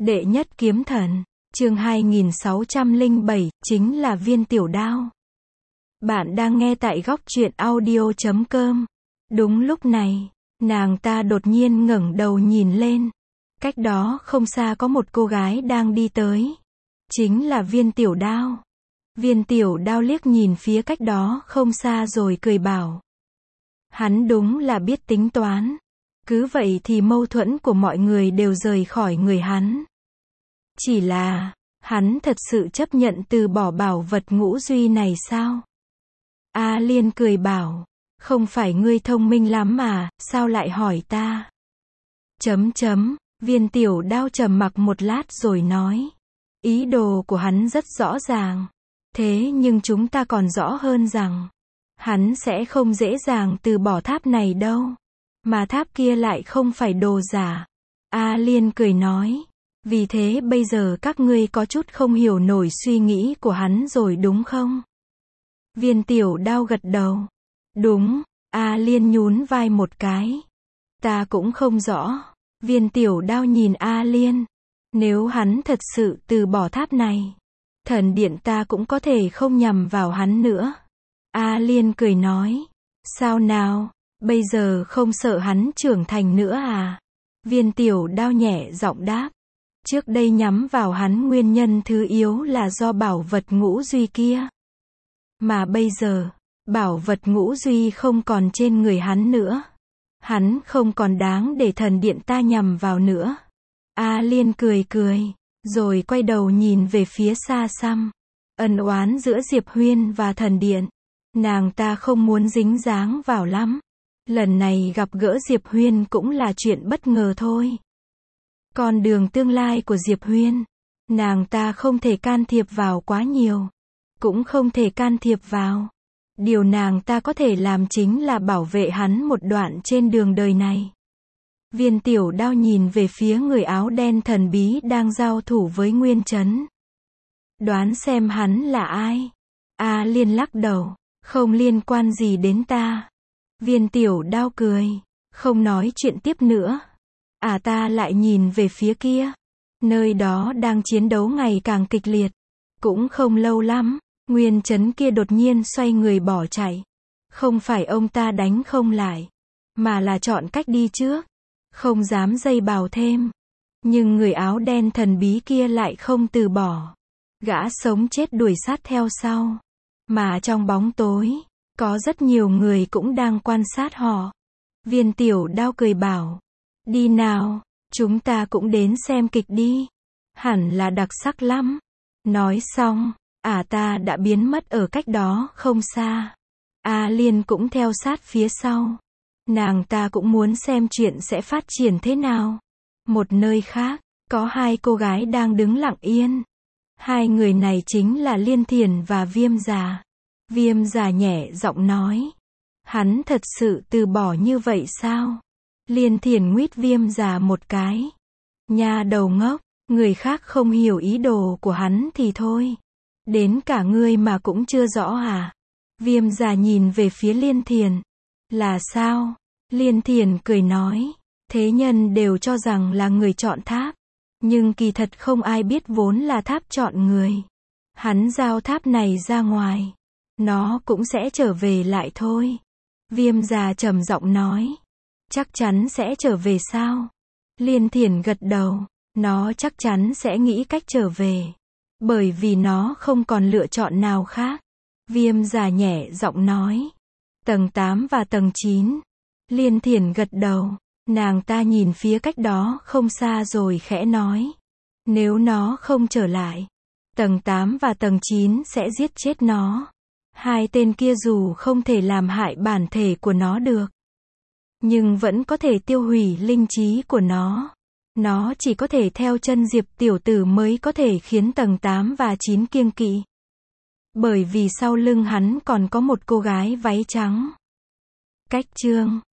Đệ nhất kiếm thần, chương 2607, chính là viên tiểu đao. Bạn đang nghe tại góc truyện audio.com. Đúng lúc này, nàng ta đột nhiên ngẩng đầu nhìn lên. Cách đó không xa có một cô gái đang đi tới. Chính là viên tiểu đao. Viên tiểu đao liếc nhìn phía cách đó không xa rồi cười bảo. Hắn đúng là biết tính toán. Cứ vậy thì mâu thuẫn của mọi người đều rời khỏi người hắn. Chỉ là, hắn thật sự chấp nhận từ bỏ bảo vật ngũ duy này sao? A Liên cười bảo, không phải ngươi thông minh lắm mà, sao lại hỏi ta? Viên tiểu đao trầm mặc một lát rồi nói. Ý đồ của hắn rất rõ ràng. Thế nhưng chúng ta còn rõ hơn rằng, hắn sẽ không dễ dàng từ bỏ tháp này đâu. Mà tháp kia lại không phải đồ giả. A Liên cười nói. Vì thế bây giờ các ngươi có chút không hiểu nổi suy nghĩ của hắn rồi đúng không? Viên tiểu đao gật đầu. Đúng, A Liên nhún vai một cái. Ta cũng không rõ. Viên tiểu đao nhìn A Liên. Nếu hắn thật sự từ bỏ tháp này, thần điện ta cũng có thể không nhằm vào hắn nữa. A Liên cười nói. Sao nào, bây giờ không sợ hắn trưởng thành nữa à? Viên tiểu đao nhẹ giọng đáp. Trước đây nhắm vào hắn nguyên nhân thứ yếu là do bảo vật ngũ duy kia. Mà bây giờ, bảo vật ngũ duy không còn trên người hắn nữa. Hắn không còn đáng để thần điện ta nhằm vào nữa. A Liên cười cười, rồi quay đầu nhìn về phía xa xăm. Ân oán giữa Diệp Huyên và thần điện. Nàng ta không muốn dính dáng vào lắm. Lần này gặp gỡ Diệp Huyên cũng là chuyện bất ngờ thôi. Con đường tương lai của Diệp Huyên, nàng ta không thể can thiệp vào quá nhiều. Cũng không thể can thiệp vào. Điều nàng ta có thể làm chính là bảo vệ hắn một đoạn trên đường đời này. Viên tiểu đao nhìn về phía người áo đen thần bí đang giao thủ với Nguyên Chấn. Đoán xem hắn là ai? A Liên lắc đầu. Không liên quan gì đến ta. Viên tiểu đao cười. Không nói chuyện tiếp nữa. Ta lại nhìn về phía kia. Nơi đó đang chiến đấu ngày càng kịch liệt. Cũng không lâu lắm, Nguyên Chấn kia đột nhiên xoay người bỏ chạy. Không phải ông ta đánh không lại, mà là chọn cách đi trước. Không dám dây bào thêm. Nhưng người áo đen thần bí kia lại không từ bỏ. Gã sống chết đuổi sát theo sau. Mà trong bóng tối, có rất nhiều người cũng đang quan sát họ. Viên tiểu đao cười bảo. Đi nào, chúng ta cũng đến xem kịch đi. Hẳn là đặc sắc lắm. Nói xong, ta đã biến mất ở cách đó không xa. A Liên cũng theo sát phía sau. Nàng ta cũng muốn xem chuyện sẽ phát triển thế nào. Một nơi khác, có hai cô gái đang đứng lặng yên. Hai người này chính là Liên Thiền và Viêm Già. Viêm Già nhẹ giọng nói. Hắn thật sự từ bỏ như vậy sao? Liên Thiền nguýt Viêm Già một cái. Nha đầu ngốc, người khác không hiểu ý đồ của hắn thì thôi. Đến cả ngươi mà cũng chưa rõ à? Viêm Già nhìn về phía Liên Thiền. Là sao? Liên Thiền cười nói. Thế nhân đều cho rằng là người chọn tháp. Nhưng kỳ thật không ai biết vốn là tháp chọn người. Hắn giao tháp này ra ngoài. Nó cũng sẽ trở về lại thôi. Viêm Già trầm giọng nói. Chắc chắn sẽ trở về sao? Liên Thiền gật đầu. Nó chắc chắn sẽ nghĩ cách trở về. Bởi vì nó không còn lựa chọn nào khác. Viêm Già nhẹ giọng nói. Tầng 8 và tầng 9. Liên Thiền gật đầu. Nàng ta nhìn phía cách đó không xa rồi khẽ nói. Nếu nó không trở lại, tầng 8 và tầng 9 sẽ giết chết nó. Hai tên kia dù không thể làm hại bản thể của nó được, nhưng vẫn có thể tiêu hủy linh trí của nó. Nó chỉ có thể theo chân Diệp tiểu tử mới có thể khiến tầng 8 và 9 kiêng kỵ. Bởi vì sau lưng hắn còn có một cô gái váy trắng. Cách chương